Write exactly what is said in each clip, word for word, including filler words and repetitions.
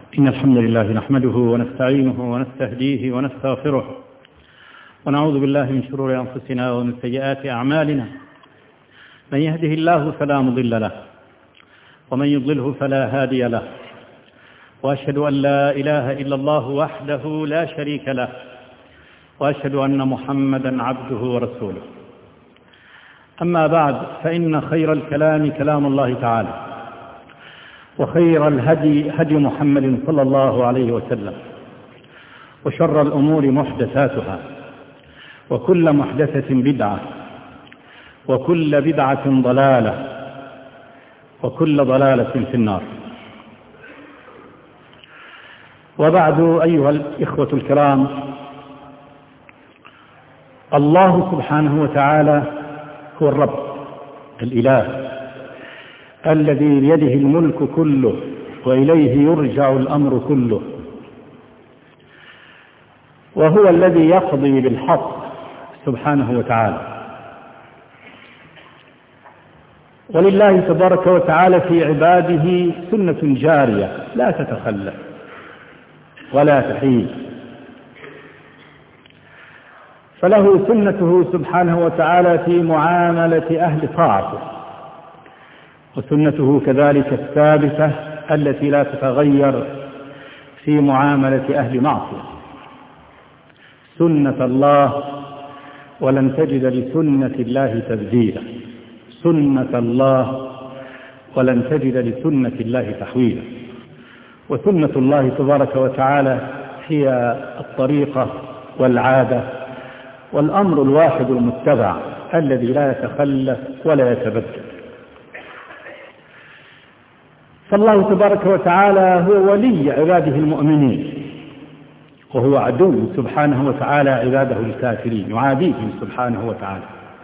إن الحمد لله نحمده ونستعينه ونستهديه ونستغفره ونعوذ بالله من شرور أنفسنا ومن سيئات أعمالنا. من يهده الله فلا مضل له ومن يضلله فلا هادي له، وأشهد أن لا إله إلا الله وحده لا شريك له، وأشهد أن محمدا عبده ورسوله. أما بعد، فإن خير الكلام كلام الله تعالى، وخير الهدي هدي محمد صلى الله عليه وسلم، وشر الأمور محدثاتها، وكل محدثة بدعة، وكل بدعة ضلالة، وكل ضلالة في النار. وبعد، أيها الإخوة الكرام، الله سبحانه وتعالى هو الرب الإله الذي بيده الملك كله وإليه يرجع الأمر كله، وهو الذي يقضي بالحق سبحانه وتعالى. ولله تبارك وتعالى في عباده سنة جارية لا تتخلف ولا تحيد، فله سنته سبحانه وتعالى في معاملة أهل طاعته، وسنته كذلك الثابتة التي لا تتغير في معاملة أهل معصية. سنة الله ولن تجد لسنة الله تبديلا، سنة الله ولن تجد لسنة الله تحويلا. وسنة الله تبارك وتعالى هي الطريقة والعادة والأمر الواحد المتبع الذي لا يتخلف ولا يتبدل. فالله تبارك وتعالى هو ولي عباده المؤمنين، وهو عدو سبحانه وتعالى عباده الكافرين، يعاديهم سبحانه وتعالى،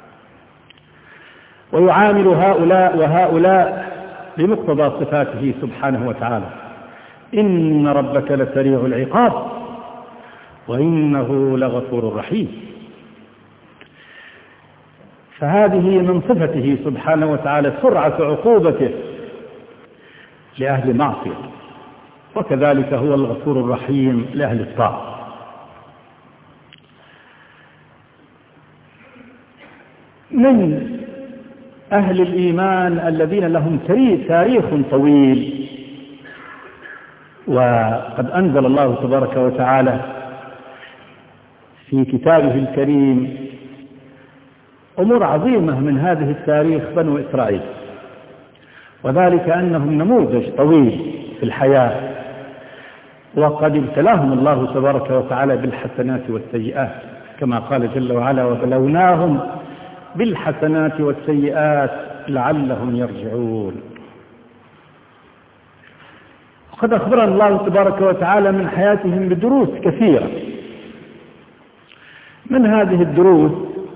ويعامل هؤلاء وهؤلاء بمقتضى صفاته سبحانه وتعالى. إن ربك لسريع العقاب وإنه لغفور رحيم. فهذه من صفته سبحانه وتعالى سرعة عقوبته لأهل معصية، وكذلك هو الغفور الرحيم لأهل الطاعة. من أهل الإيمان الذين لهم تاريخ طويل، وقد أنزل الله تبارك وتعالى في كتابه الكريم أمور عظيمة من هذه التاريخ بنو إسرائيل، وذلك أنهم نموذج طويل في الحياة، وقد ابتلاهم الله تبارك وتعالى بالحسنات والسيئات، كما قال جل وعلا: وبلوناهم بالحسنات والسيئات لعلهم يرجعون. وقد أخبرنا الله تبارك وتعالى من حياتهم بدروس كثيرة. من هذه الدروس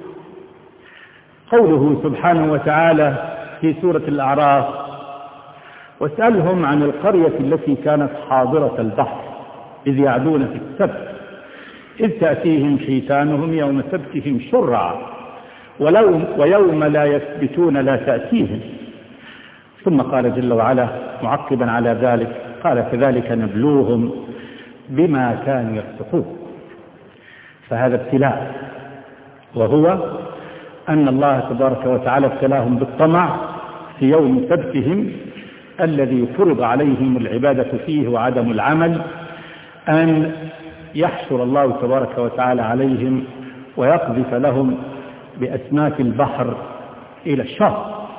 قوله سبحانه وتعالى في سورة الأعراف: واسألهم عن القرية التي كانت حاضرة البحر إذ يعدون في السبت إذ تأتيهم حيتانهم يوم سبتهم شرعا ويوم لا يثبتون لا تأتيهم. ثم قال جل وعلا معقبا على ذلك: قال كذلك نبلوهم بما كانوا يفسقون. فهذا ابتلاء، وهو أن الله تبارك وتعالى ابتلاهم بالطمع في يوم سبتهم الذي فرض عليهم العبادة فيه وعدم العمل، أن يحشر الله تبارك وتعالى عليهم ويقذف لهم بأسماك البحر إلى الشر.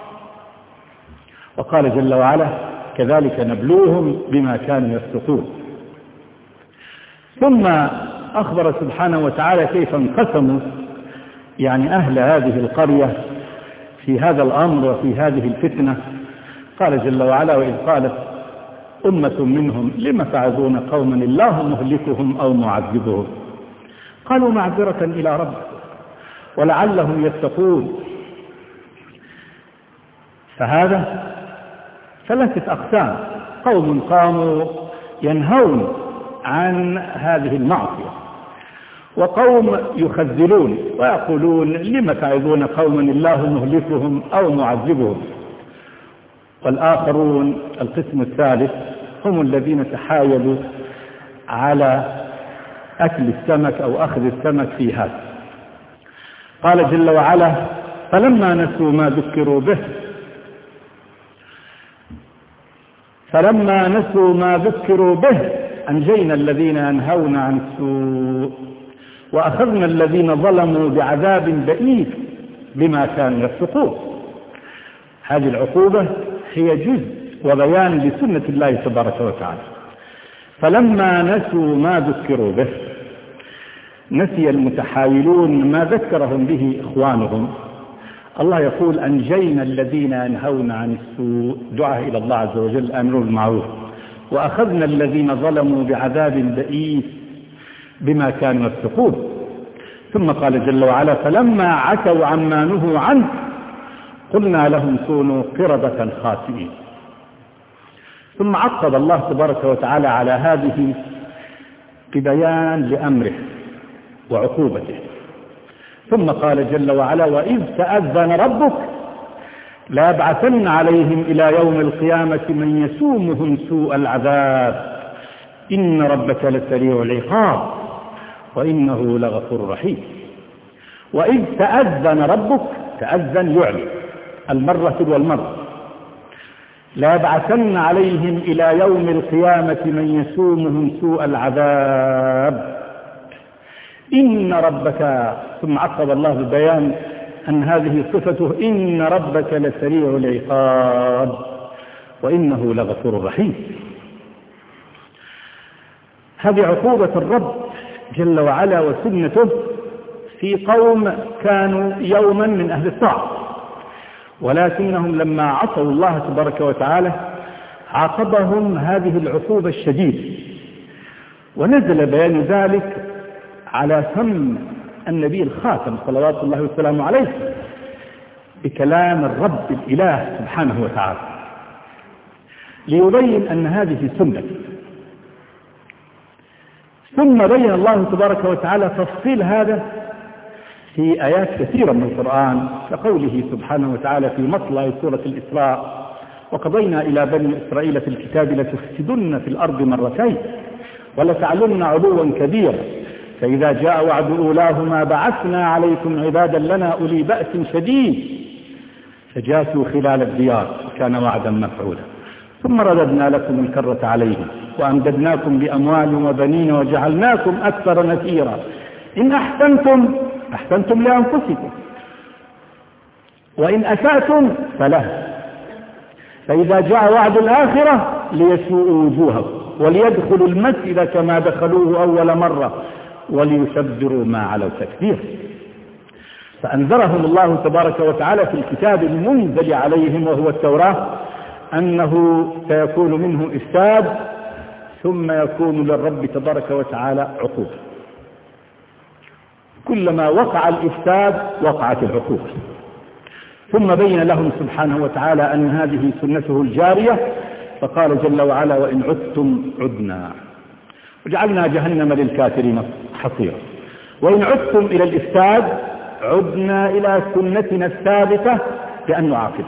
وقال جل وعلا: كذلك نبلوهم بما كانوا يفسقون. ثم أخبر سبحانه وتعالى كيف انقسموا يعني أهل هذه القرية في هذا الأمر وفي هذه الفتنة. قال جل وعلا: وإذ قالت أمة منهم لم تعظون قوما الله مهلكهم أو معذبهم قالوا معذرة إلى ربكم ولعلهم يتقون. فهذا ثلاثة أقسام: قوم قاموا ينهون عن هذه المعصية، وقوم يخذلون ويقولون لم تعظون قوما الله مهلكهم أو معذبهم، والآخرون القسم الثالث هم الذين تحايلوا على أكل السمك أو أخذ السمك في هذا. قال جل وعلا: فلما نسوا ما ذكروا به فلما نسوا ما ذكروا به أنجينا الذين ينهون عن السوء وأخذنا الذين ظلموا بعذاب بئيس بما كانوا يفسقون. هذه العقوبة هي جزء وبيان لسنة الله تبارك وتعالى. فلما نسوا ما ذكروا به، نسي المتحايلون ما ذكرهم به إخوانهم. الله يقول: أنجينا الذين ينهون عن السوء، دعاء إلى الله عز وجل، أمر بالمعروف، وأخذنا الذين ظلموا بعذاب بئيس بما كانوا يفسقون. ثم قال جل وعلا: فلما عتوا عما نهوا عنه قلنا لهم كونوا قردة خاسئين. ثم عقب الله تبارك وتعالى على هذه ببيان لأمره وعقوبته. ثم قال جل وعلا: وإذ تأذن ربك ليبعثن عليهم إلى يوم القيامة من يسومهم سوء العذاب إن ربك لسريع العقاب وإنه لغفور رحيم. وإذ تأذن ربك، تأذن يعلن المرة والمرة، ليبعثن عليهم إلى يوم القيامة من يسومهم سوء العذاب إن ربك. ثم عقب الله ببيان أن هذه صفته: إن ربك لسريع العقاب وإنه لغفور رحيم. هذه عقوبة الرب جل وعلا وسنته في قوم كانوا يوما من أهل الطاعة، ولكنهم لما عصوا الله تبارك وتعالى عاقبهم هذه العقوبة الشديدة. ونزل بيان ذلك على فم النبي الخاتم صلوات الله وسلامه عليه بكلام الرب الإله سبحانه وتعالى، ليبين أن هذه سنة. ثم بين الله تبارك وتعالى تفصيل هذا في آيات كثيرة من القرآن، كقوله سبحانه وتعالى في مطلع سورة الإسراء: وقضينا إلى بني إسرائيل في الكتاب لتفسدن في الأرض مرتين ولتعلن علوا كبيرا فإذا جاء وعد أولاهما بعثنا عليكم عبادا لنا أولي بأس شديد فجاسوا خلال الديار وكان وعدا مفعولا ثم رددنا لكم الكرة عليهم وأمددناكم بأموال وبنين وجعلناكم أكثر نفيرا إن أحسنتم أحسنتم لأنفسكم وإن أسأتم فله فإذا جاء وعد الآخرة ليسوءوا وجوههم وليدخلوا المسجد كما دخلوه أول مرة وليشبروا ما علوا تكبير. فأنذرهم الله تبارك وتعالى في الكتاب المنزل عليهم وهو التوراة أنه سيكون منه إفساد ثم يكون للرب تبارك وتعالى عقوبة. كلما وقع الإفساد وقعت العقوبة. ثم بين لهم سبحانه وتعالى أن هذه سنته الجارية فقال جل وعلا وإن عدتم عدنا وجعلنا جهنم للكافرين حصيرا وإن عدتم إلى الإفساد عدنا إلى سنتنا الثابتة بأن نعاقب.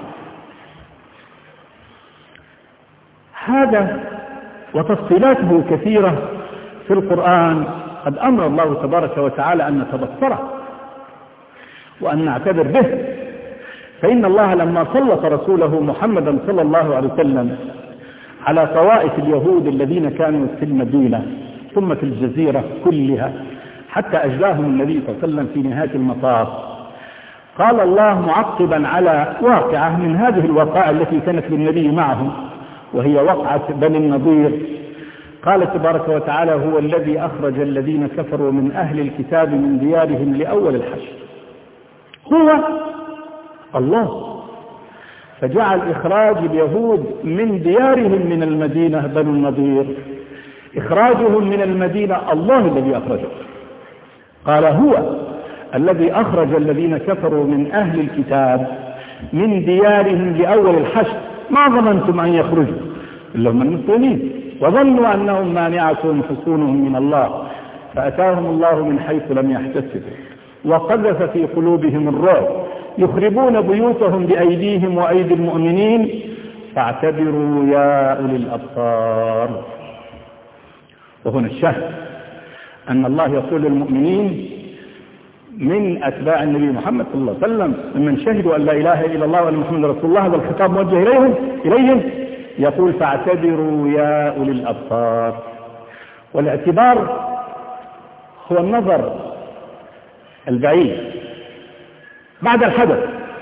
هذا وتفصيلاته كثيرة في القرآن قد أمر الله تبارك وتعالى أن نتبصره وأن نعتبر به. فإن الله لما سلط رسوله محمدا صلى الله عليه وسلم على طوائف اليهود الذين كانوا في المدينة ثم في الجزيرة كلها حتى أجلاهم النبي صلى الله عليه وسلم في نهاية المطاف، قال الله معقبا على واقعة من هذه الوقائع التي كانت للنبي معهم وهي وقعة بني النضير، قال تبارك وتعالى هو الذي أخرج الذين كفروا من أهل الكتاب من ديارهم لأول الحشر. هو الله فجعل إخراج اليهود من ديارهم من المدينة بنو النضير إخراجهم من المدينة الله الذي أخرجه. قال هو الذي أخرج الذين كفروا من أهل الكتاب من ديارهم لأول الحشر ما ظننتم أن يخرجوا إلا هم المسلمين وظنوا أنهم مانعتهم حصونهم من الله فأتاهم الله من حيث لم يحتسبوا وقذف في قلوبهم الرعب يخربون بيوتهم بأيديهم وأيدي المؤمنين فاعتبروا يا أولي الأبصار. وهنا الشاهد أن الله يقول للمؤمنين من أتباع النبي محمد صلى الله عليه وسلم ممن شهدوا أن لا إله إلا الله وأن محمد رسول الله، هذا الخطاب موجه إليهم إليهم يقول فاعتبروا يا أولي الأبصار. والاعتبار هو النظر البعيد بعد الحدث،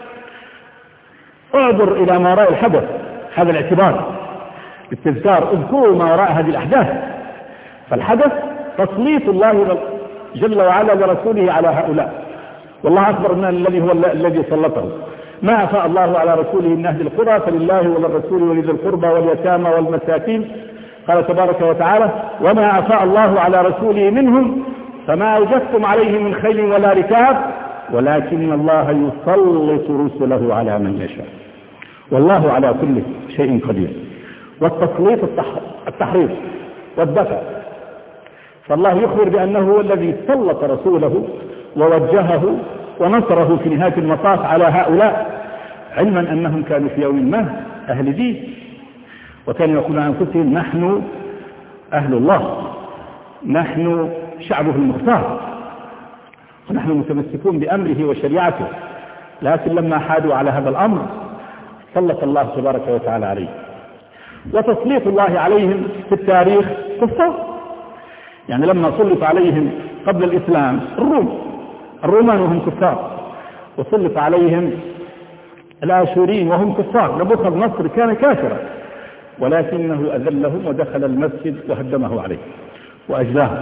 اعبر إلى ما وراء الحدث، هذا الاعتبار التذكار، اذكروا ما وراء هذه الأحداث. فالحدث تسليط الله جل وعلا ورسوله على هؤلاء، والله أكبر من الذي هو الذي سلطه. ما أفاء الله على رسوله من أهل القرى فلله وللرسول ولذي القربى واليتامى والمساكين، قال تبارك وتعالى وما أفاء الله على رسوله منهم فما أوجدتم عليه من خيل ولا ركاب ولكن الله يسلط رسله على من يشاء والله على كل شيء قدير. والتسليط التحريض والدفع، فالله يخبر بأنه هو الذي سلط رسوله ووجهه ونصره في نهاية المطاف على هؤلاء، علما أنهم كانوا في يوم ما أهل دين، وكانوا يقولون عن أنفسهم نحن أهل الله، نحن شعبه المختار، ونحن متمسكون بأمره وشريعته. لكن لما حادوا على هذا الأمر سلط الله تبارك وتعالى عليه. وتسليط الله عليهم في التاريخ كفار، يعني لما سلط عليهم قبل الإسلام الروم، الرومان وهم كفار، وسلط عليهم الآشوريين وهم كفار، نبوخذ نصر كان كافرا ولكنه أذلهم ودخل المسجد وهدمه عليه وأجلاه.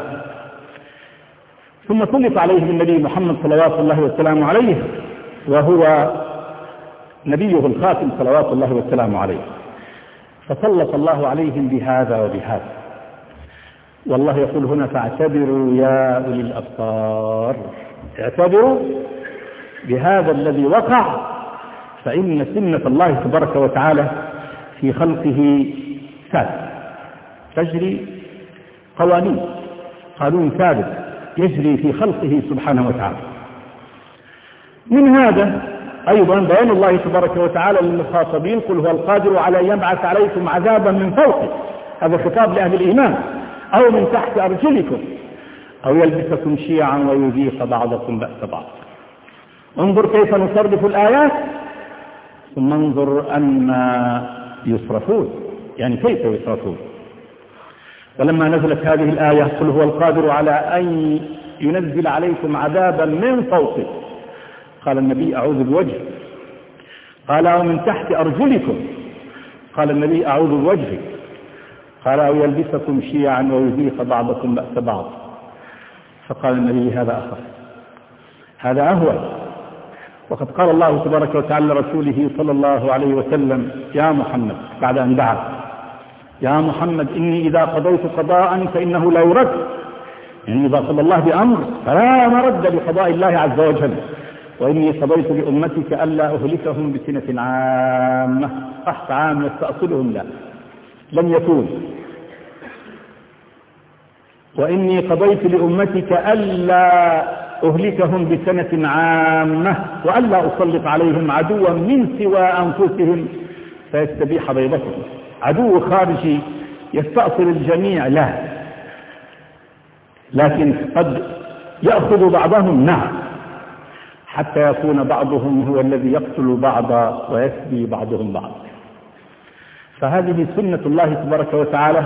ثم سلط عليهم النبي محمد صلوات الله وسلامه عليه وهو نبيه الخاتم صلوات الله وسلامه عليه، فسلط الله عليهم بهذا وبهذا. والله يقول هنا فاعتبروا يا أولي الأبصار، اعتبروا بهذا الذي وقع، فإن سنة الله تبارك وتعالى في خلقه ثابت، تجري قوانين، قانون ثابت يجري في خلقه سبحانه وتعالى. من هذا أيضا بيان الله تبارك وتعالى للمخاطبين قل هو القادر على أن يبعث عليكم عذابا من فوقه، هذا خطاب لأهل الإيمان، أو من تحت أرجلكم أو يلبسكم شيعا ويذيق بعضكم بأس بعض. انظر كيف نصرف الآيات ثم انظر أن يصرفون، يعني كيف يصرفون. ولما نزلت هذه الآية قل هو القادر على أن ينزل عليكم عذابا من فوقه، قال النبي أعوذ بوجهه، قال أو من تحت أرجلكم، قال النبي أعوذ بوجهه، قال أو يلبسكم شيعا ويذيق بعضكم بأس بعض، فقال النبي هذا أخف، هذا أهون. وقد قال الله تبارك وتعالى لرسوله صلى الله عليه وسلم يا محمد بعد أن دعا يا محمد إني إذا قضيت قضاء فإنه لا يرد، يعني إذا قضى الله بأمر فلا مرد لقضاء الله عز وجل، وإني قضيت لأمتك ألا أهلكهم بسنة عامة، قحط عام يستأصلهم لا لم يكون، وإني قضيت لأمتك ألا أهلكهم بسنة عامة وألا أسلط عليهم عدوا من سوى أنفسهم فيستبيح بيضتهم، عدو خارجي يستأصل الجميع لا، لكن قد يأخذ بعضهم نعم حتى يكون بعضهم هو الذي يقتل بعضا ويسبي بعضهم بعض. فهذه سنة الله تبارك وتعالى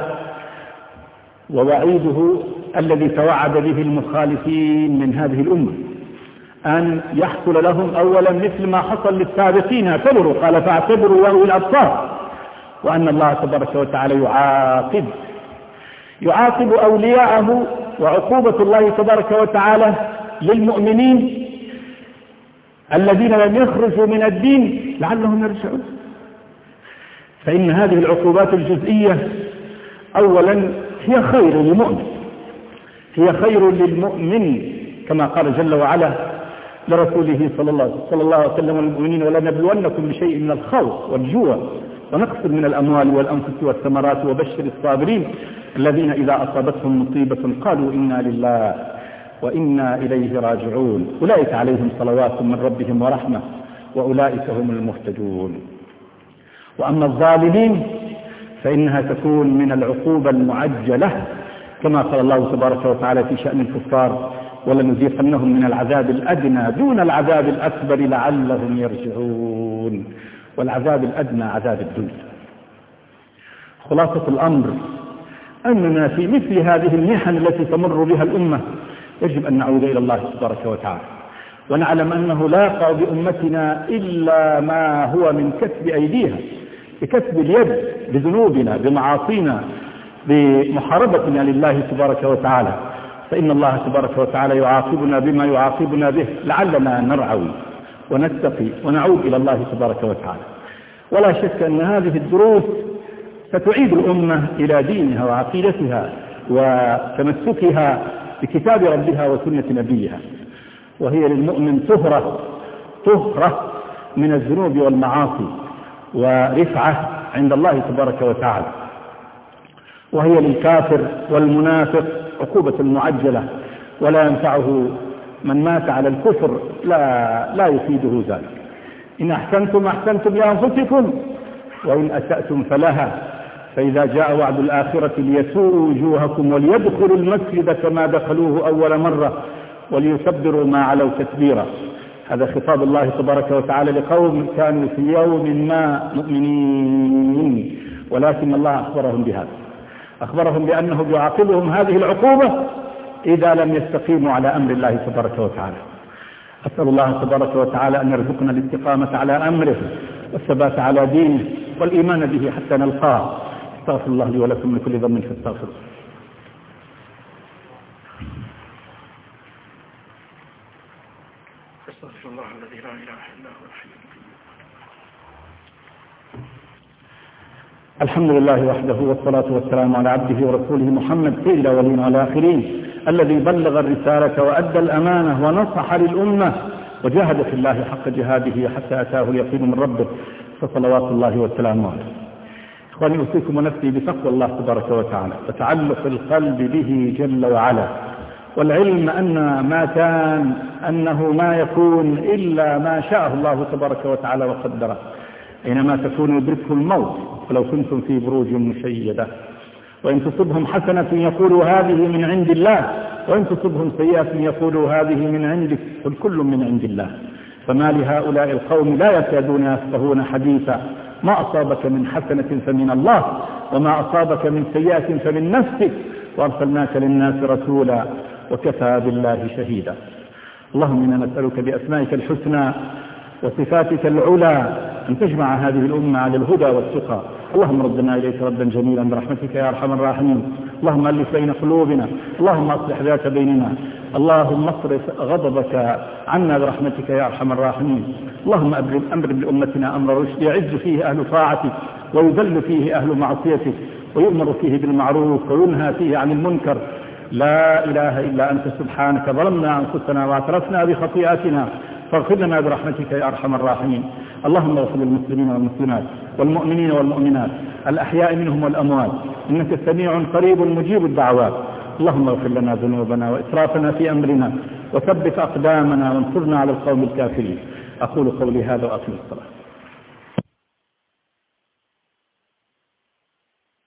ووعيده الذي توعد به المخالفين من هذه الأمة أن يحصل لهم أولا مثل ما حصل للسابقين، اعتبروا، قال فاعتبروا يا أولي الأبصار، وأن الله تبارك وتعالى يعاقب يعاقب أولياءه، وعقوبة الله تبارك وتعالى للمؤمنين الذين لم يخرجوا من الدين لعلهم يرجعون. فإن هذه العقوبات الجزئية أولا هي خير للمؤمن، هي خير للمؤمن كما قال جل وعلا لرسوله صلى الله عليه وسلم والمؤمنين ولنبلونكم بشيء من الخوف والجوع ونقص من الأموال والأنفس والثمرات وبشر الصابرين الذين إذا أصابتهم مصيبة قالوا إنا لله وإنا إليه راجعون أولئك عليهم صلوات من ربهم ورحمة وأولئك هم المهتدون. وأما الظالمين فإنها تكون من العقوبة المعجلة كما قال الله تبارك وتعالى في شأن الكفار ولنذيقنهم من العذاب الأدنى دون العذاب الأكبر لعلهم يرجعون. والعذاب الأدنى عذاب الدنيا. خلاصة الأمر أننا في مثل هذه المحن التي تمر بها الأمة يجب أن نعود إلى الله تبارك وتعالى ونعلم أنه لا يقع بأمتنا إلا ما هو من كسب أيديها، بكسب اليد، بذنوبنا، بمعاصينا، بمحاربتنا لله تبارك وتعالى. فإن الله تبارك وتعالى يعاقبنا بما يعاقبنا به لعلنا نرعوي ونتقي ونعود إلى الله تبارك وتعالى. ولا شك أن هذه الدروس ستعيد الأمة إلى دينها وعقيدتها وتمسكها بكتاب ربها وسنة نبيها، وهي للمؤمن طهرة طهرة من الذنوب والمعاصي ورفعة عند الله تبارك وتعالى، وهي للكافر والمنافق عقوبة معجلة ولا ينفعه من مات على الكفر، لا لا يفيده ذلك. إن أحسنتم أحسنتم لأنفسكم وإن أسأتم فلها، فإذا جاء وعد الآخرة ليسوءوا وجوهكم وليدخلوا المسجد كما دخلوه أول مرة وليكبروا ما علوا تكبيرا. هذا خطاب الله تبارك وتعالى لقوم كانوا في يوم ما مؤمنين، ولكن الله أخبرهم بهذا، أخبرهم بأنه يعاقبهم هذه العقوبة إذا لم يستقيموا على أمر الله تبارك وتعالى. أسأل الله تبارك وتعالى أن يرزقنا الاستقامة على أمره والثبات على دينه والإيمان به حتى نلقاه. استغفر الله لي ولكم من كل ذنب فاستغفروه. استغفر الله الذي لا إله إلا هو الحي القيوم. الحمد لله وحده والصلاة والسلام على عبده ورسوله محمد سيد الأولين والآخرين الذي بلغ الرسالة وأدى الأمانة ونصح للأمة وجاهد في الله حق جهاده حتى أتاه اليقين من ربه، فصلوات الله وسلامه عليه. إخواني أوصيكم ونفسي بتقوى الله تبارك وتعالى وتعلق القلب به جل وعلا، والعلم أن ما كان أنه ما يكون إلا ما شاء الله تبارك وتعالى وقدره. أينما تكونوا يدرككم الموت ولو كنتم في بروج مشيدة، وإن تصبهم حسنة يقولوا هذه من عند الله، وإن تصبهم سيئة يقولوا هذه من عندك، قل كل من عند الله. فما لهؤلاء القوم لا يكادون يفقهون حديثا، ما أصابك من حسنة فمن الله وما أصابك من سيئة فمن نفسك وأرسلناك للناس رسولا وكفى بالله شهيدا. اللهم إنا نسألك بأسمائك الحسنى وصفاتك العلى أن تجمع هذه الأمة على الهدى والتقى. اللهم ردنا إليك ردا جميلا برحمتك يا أرحم الراحمين. اللهم ألف بين قلوبنا، اللهم أصلح ذات بيننا، اللهم اصرف غضبك عنا برحمتك يا أرحم الراحمين. اللهم أمر بأمتنا أمر رشد يعز فيه أهل طاعتك ويذل فيه أهل معصيتك ويؤمر فيه بالمعروف وينهى فيه عن المنكر. لا إله إلا أنت سبحانك ظلمنا أنفسنا واعترفنا بخطيئاتنا فاغفر لنا برحمتك يا أرحم الراحمين. اللهم اغفر للمسلمين والمسلمات والمؤمنين والمؤمنات الأحياء منهم والأموات، إنك سميع قريب مجيب الدعوات. اللهم اغفر لنا ذنوبنا وإسرافنا في أمرنا وثبت أقدامنا وانصرنا على القوم الكافرين. أقول قولي هذا وأقم الصلاة.